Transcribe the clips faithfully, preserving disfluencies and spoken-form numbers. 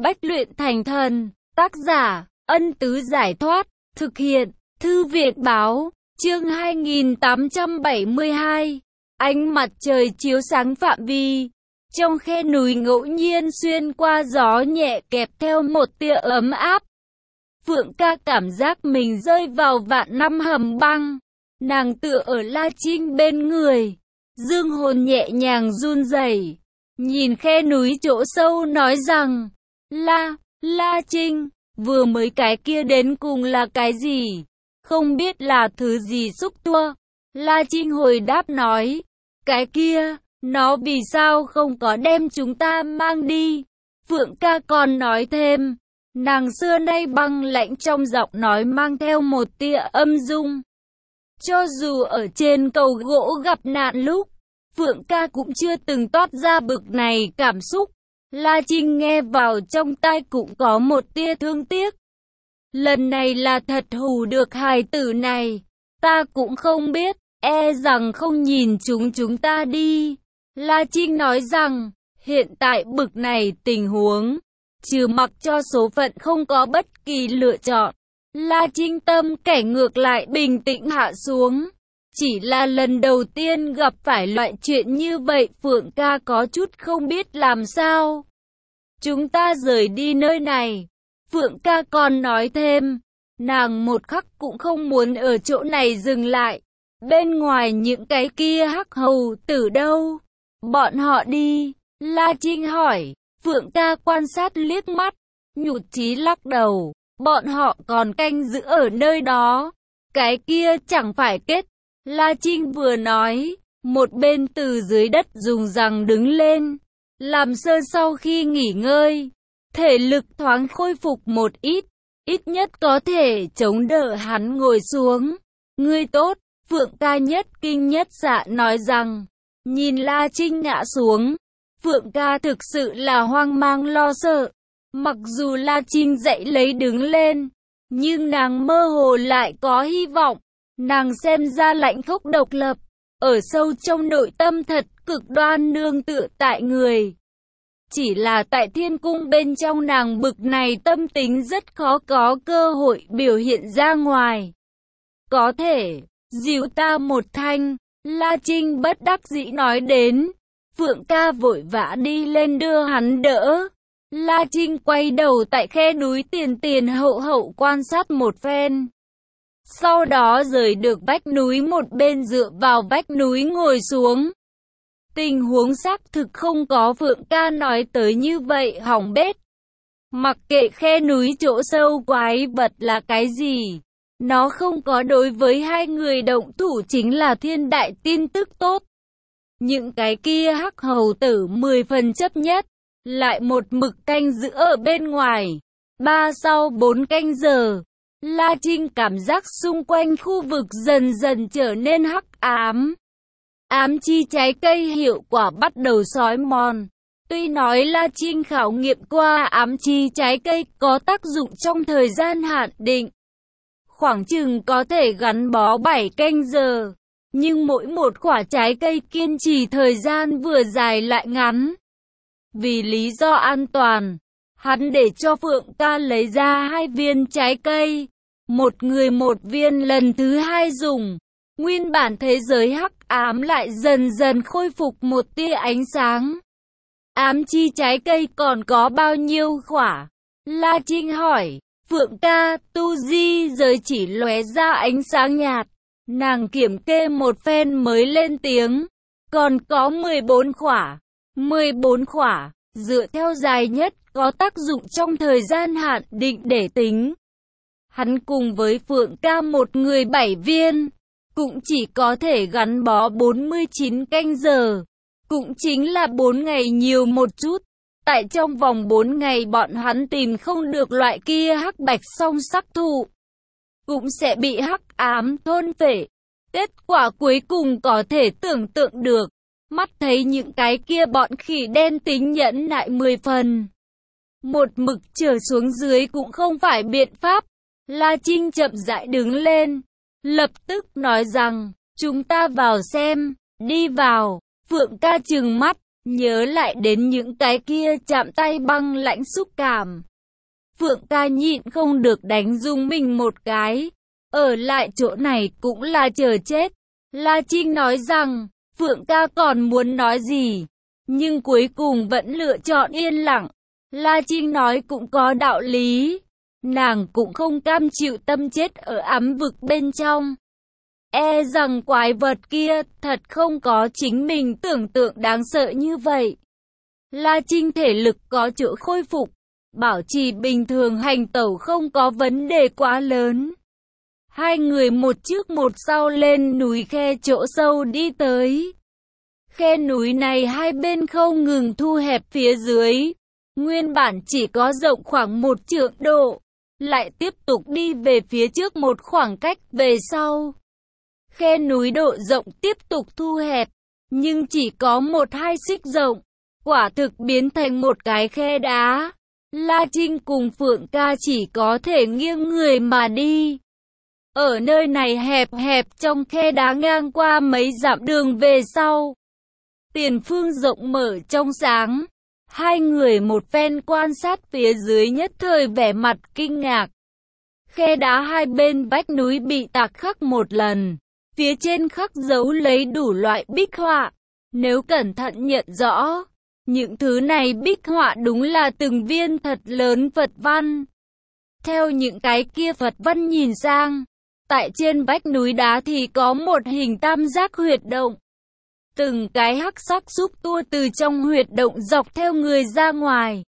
Bách luyện thành thần. Tác giả, Ân Tứ Giải Thoát. Thực hiện, Thư Việt Báo. Chương hai nghìn tám trăm bảy mươi hai. Ánh mặt trời chiếu sáng phạm vi. Trong khe núi ngẫu nhiên xuyên qua gió nhẹ kẹp theo một tia ấm áp. Phượng Ca cảm giác mình rơi vào vạn năm hầm băng. Nàng tựa ở La Trinh bên người. Dương hồn nhẹ nhàng run rẩy, nhìn khe núi chỗ sâu nói rằng, La, La Trinh, vừa mới cái kia đến cùng là cái gì? Không biết là thứ gì xúc tua. La Trinh hồi đáp nói, cái kia, nó vì sao không có đem chúng ta mang đi? Phượng Ca còn nói thêm, nàng xưa nay băng lãnh trong giọng nói mang theo một tia âm dung. Cho dù ở trên cầu gỗ gặp nạn lúc, Phượng Ca cũng chưa từng toát ra bực này cảm xúc. La Trinh nghe vào trong tai cũng có một tia thương tiếc. Lần này là thật hù được hài tử này. Ta cũng không biết, e rằng không nhìn chúng chúng ta đi. La Trinh nói rằng, hiện tại bực này tình huống, trừ mặc cho số phận không có bất kỳ lựa chọn. La Trinh tâm kẻ ngược lại bình tĩnh hạ xuống. Chỉ là lần đầu tiên gặp phải loại chuyện như vậy, Phượng Ca có chút không biết làm sao. Chúng ta rời đi nơi này. Phượng Ca còn nói thêm, nàng một khắc cũng không muốn ở chỗ này dừng lại. Bên ngoài những cái kia hắc hầu tử đâu? Bọn họ đi. La Trinh hỏi. Phượng Ca quan sát liếc mắt, nhụt chí lắc đầu. Bọn họ còn canh giữ ở nơi đó. Cái kia chẳng phải kết. La Trinh vừa nói, một bên từ dưới đất dùng rằng đứng lên. Làm sơ sau khi nghỉ ngơi, thể lực thoáng khôi phục một ít, ít nhất có thể chống đỡ hắn ngồi xuống. Ngươi tốt, Phượng Ca nhất kinh nhất dạ nói rằng, nhìn La Trinh ngã xuống, Phượng Ca thực sự là hoang mang lo sợ. Mặc dù La Trinh dậy lấy đứng lên, nhưng nàng mơ hồ lại có hy vọng. Nàng xem ra lãnh khốc độc lập, ở sâu trong nội tâm thật cực đoan nương tựa tại người. Chỉ là tại thiên cung bên trong nàng bực này tâm tính rất khó có cơ hội biểu hiện ra ngoài. Có thể, dìu ta một thanh, La Trinh bất đắc dĩ nói đến. Phượng Ca vội vã đi lên đưa hắn đỡ. La Trinh quay đầu tại khe núi tiền tiền hậu hậu quan sát một phen. Sau đó rời được vách núi một bên dựa vào vách núi ngồi xuống. Tình huống xác thực không có Phượng Ca nói tới như vậy hỏng bét. Mặc kệ khe núi chỗ sâu quái vật là cái gì, nó không có đối với hai người động thủ chính là thiên đại tin tức tốt. Những cái kia hắc hầu tử mười phần chấp nhất, lại một mực canh giữ ở bên ngoài. Ba sau bốn canh giờ, La Trinh cảm giác xung quanh khu vực dần dần trở nên hắc ám. Ám chi trái cây hiệu quả bắt đầu xói mòn. Tuy nói La Trinh khảo nghiệm qua ám chi trái cây có tác dụng trong thời gian hạn định, khoảng chừng có thể gắn bó bảy canh giờ, nhưng mỗi một quả trái cây kiên trì thời gian vừa dài lại ngắn. Vì lý do an toàn, hắn để cho Phượng Ca lấy ra hai viên trái cây. Một người một viên lần thứ hai dùng. Nguyên bản thế giới hắc ám lại dần dần khôi phục một tia ánh sáng. Ám chi trái cây còn có bao nhiêu quả? La Trinh hỏi. Phượng Ca, tu di giới chỉ lóe ra ánh sáng nhạt. Nàng kiểm kê một phen mới lên tiếng. Còn có mười bốn quả. mười bốn quả, dựa theo dài nhất, có tác dụng trong thời gian hạn định để tính. Hắn cùng với Phượng Ca một người bảy viên, cũng chỉ có thể gắn bó bốn mươi chín canh giờ, cũng chính là bốn ngày nhiều một chút. Tại trong vòng bốn ngày bọn hắn tìm không được loại kia hắc bạch song sắc thụ, cũng sẽ bị hắc ám thôn phệ. Kết quả cuối cùng có thể tưởng tượng được, mắt thấy những cái kia bọn khỉ đen tính nhẫn nại mười phần. Một mực trở xuống dưới cũng không phải biện pháp. La Trinh chậm rãi đứng lên, lập tức nói rằng, chúng ta vào xem, đi vào. Phượng Ca trừng mắt, nhớ lại đến những cái kia chạm tay băng lãnh xúc cảm. Phượng ca nhịn không được đánh rung mình một cái. Ở lại chỗ này cũng là chờ chết. La Trinh nói rằng, Phượng ca còn muốn nói gì, nhưng cuối cùng vẫn lựa chọn yên lặng. La Trinh nói cũng có đạo lý. Nàng cũng không cam chịu tâm chết ở ám vực bên trong. E rằng quái vật kia thật không có chính mình tưởng tượng đáng sợ như vậy. La Trinh thể lực có chỗ khôi phục, bảo trì bình thường hành tẩu không có vấn đề quá lớn. Hai người một trước một sau lên núi khe chỗ sâu đi tới. Khe núi này hai bên không ngừng thu hẹp phía dưới. Nguyên bản chỉ có rộng khoảng một trượng độ, lại tiếp tục đi về phía trước một khoảng cách về sau. Khe núi độ rộng tiếp tục thu hẹp, nhưng chỉ có một hai xích rộng, quả thực biến thành một cái khe đá. La Trinh cùng Phượng ca chỉ có thể nghiêng người mà đi. Ở nơi này hẹp hẹp trong khe đá ngang qua mấy dặm đường về sau. Tiền phương rộng mở trong sáng. Hai người một phen quan sát phía dưới nhất thời vẻ mặt kinh ngạc. Khe đá hai bên vách núi bị tạc khắc một lần. Phía trên khắc dấu lấy đủ loại bích họa. Nếu cẩn thận nhận rõ, những thứ này bích họa đúng là từng viên thật lớn Phật văn. Theo những cái kia Phật văn nhìn sang, tại trên vách núi đá thì có một hình tam giác huyệt động. Từng cái hắc sắc xúc tua từ trong huyệt động dọc theo người ra ngoài.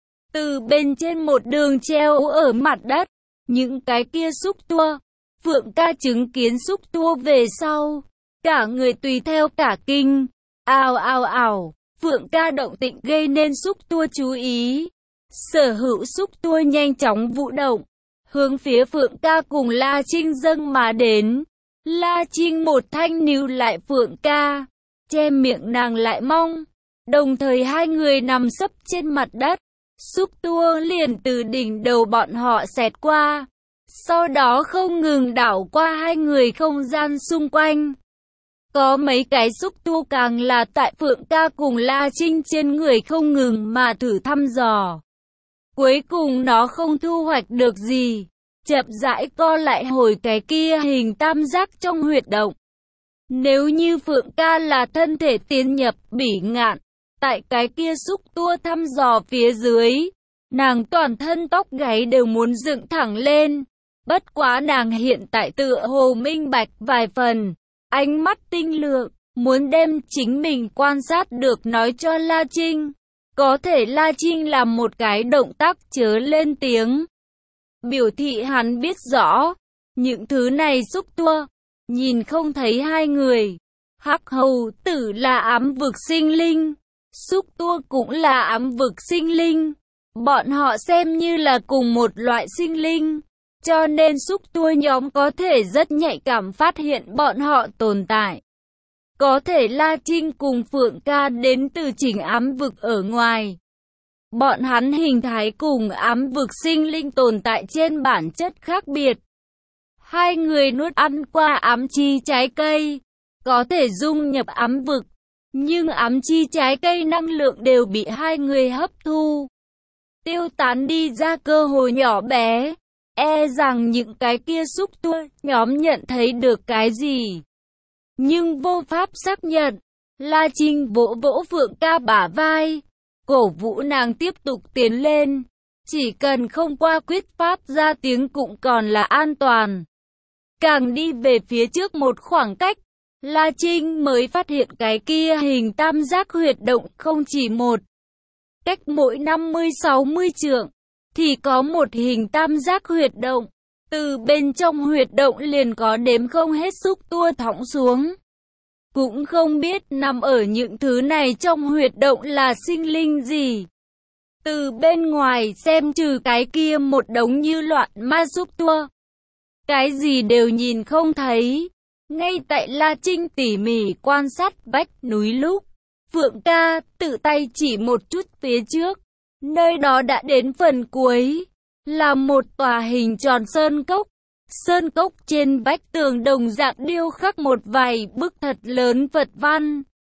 Từ bên trên một đường treo ở mặt đất, những cái kia xúc tua. Phượng ca chứng kiến xúc tua về sau, cả người tùy theo cả kinh. Ào ào ào, Phượng ca động tĩnh gây nên xúc tua chú ý. Sở hữu xúc tua nhanh chóng vũ động, hướng phía Phượng ca cùng La Trinh dâng mà đến. La Trinh một thanh níu lại Phượng ca, che miệng nàng lại mong. Đồng thời hai người nằm sấp trên mặt đất. Xúc tua liền từ đỉnh đầu bọn họ xẹt qua. Sau đó không ngừng đảo qua hai người không gian xung quanh. Có mấy cái xúc tua càng là tại Phượng ca cùng La Trinh trên người không ngừng mà thử thăm dò. Cuối cùng nó không thu hoạch được gì. Chậm rãi co lại hồi cái kia hình tam giác trong huyệt động. Nếu như Phượng ca là thân thể tiến nhập bỉ ngạn, tại cái kia xúc tua thăm dò phía dưới, nàng toàn thân tóc gáy đều muốn dựng thẳng lên. Bất quá nàng hiện tại tựa hồ minh bạch vài phần, ánh mắt tinh lượng, muốn đem chính mình quan sát được nói cho La Trinh. Có thể La Trinh làm một cái động tác chớ lên tiếng, biểu thị hắn biết rõ, những thứ này xúc tua, nhìn không thấy hai người. Hắc hầu tử là ám vực sinh linh, xúc tua cũng là ám vực sinh linh. Bọn họ xem như là cùng một loại sinh linh, cho nên xúc tua nhóm có thể rất nhạy cảm phát hiện bọn họ tồn tại. Có thể La Trinh cùng Phượng ca đến từ chỉnh ám vực ở ngoài. Bọn hắn hình thái cùng ám vực sinh linh tồn tại trên bản chất khác biệt. Hai người nuốt ăn qua ám chi trái cây, có thể dung nhập ám vực, nhưng ám chi trái cây năng lượng đều bị hai người hấp thu, tiêu tán đi ra cơ hội nhỏ bé. E rằng những cái kia xúc tua nhóm nhận thấy được cái gì, nhưng vô pháp xác nhận. La Trinh vỗ vỗ Phượng ca bả vai, cổ vũ nàng tiếp tục tiến lên. Chỉ cần không qua quyết phát ra tiếng cũng còn là an toàn. Càng đi về phía trước một khoảng cách, La Trinh mới phát hiện cái kia hình tam giác huyệt động không chỉ một. Cách mỗi năm mươi sáu mươi trượng, thì có một hình tam giác huyệt động. Từ bên trong huyệt động liền có đếm không hết xúc tua thõng xuống. Cũng không biết nằm ở những thứ này trong huyệt động là sinh linh gì. Từ bên ngoài xem trừ cái kia một đống như loạn ma xúc tua, cái gì đều nhìn không thấy. Ngay tại La Trinh tỉ mỉ quan sát vách núi lúc, Phượng ca tự tay chỉ một chút phía trước. Nơi đó đã đến phần cuối, là một tòa hình tròn sơn cốc. Sơn cốc trên vách tường đồng dạng điêu khắc một vài bức thật lớn Phật văn.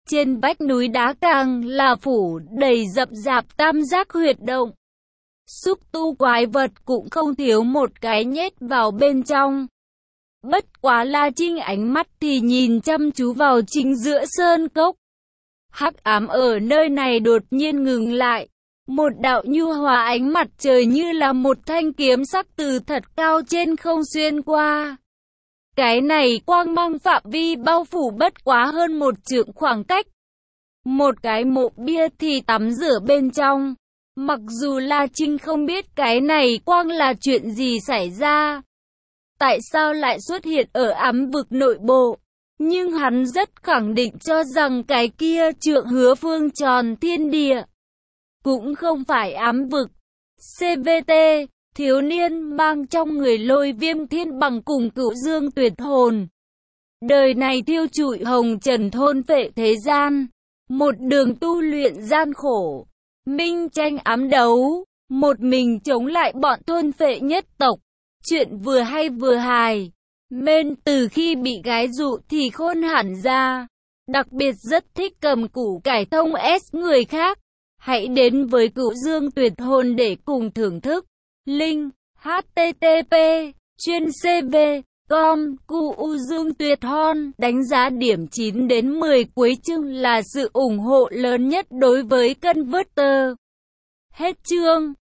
Trên vách núi đá càng là phủ đầy rậm rạp tam giác huyệt động. Xúc tu quái vật cũng không thiếu một cái nhét vào bên trong. Bất quá La Trinh ánh mắt thì nhìn chăm chú vào chính giữa sơn cốc. Hắc ám ở nơi này đột nhiên ngừng lại. Một đạo nhu hòa ánh mặt trời như là một thanh kiếm sắc từ thật cao trên không xuyên qua. Cái này quang mang phạm vi bao phủ bất quá hơn một trượng khoảng cách. Một cái mộ bia thì tắm rửa bên trong. Mặc dù La Trinh không biết cái này quang là chuyện gì xảy ra, tại sao lại xuất hiện ở ám vực nội bộ, nhưng hắn rất khẳng định cho rằng cái kia trượng hứa phương tròn thiên địa cũng không phải ám vực. xê vê tê, thiếu niên mang trong người Lôi Viêm Thiên Bằng cùng Cửu Dương Tuyệt Hồn. Đời này thiêu trụi hồng trần thôn phệ thế gian, một đường tu luyện gian khổ, minh tranh ám đấu, một mình chống lại bọn thôn phệ nhất tộc. Chuyện vừa hay vừa hài, men từ khi bị gái dụ thì khôn hẳn ra, đặc biệt rất thích cầm củ cải thông S người khác. Hãy đến với Cửu Dương Tuyệt Hồn để cùng thưởng thức. Link h t t p chuyên c v com Cửu Dương Tuyệt Hồn. Đánh giá điểm chín đến mười cuối chương là sự ủng hộ lớn nhất đối với Converter. Hết chương.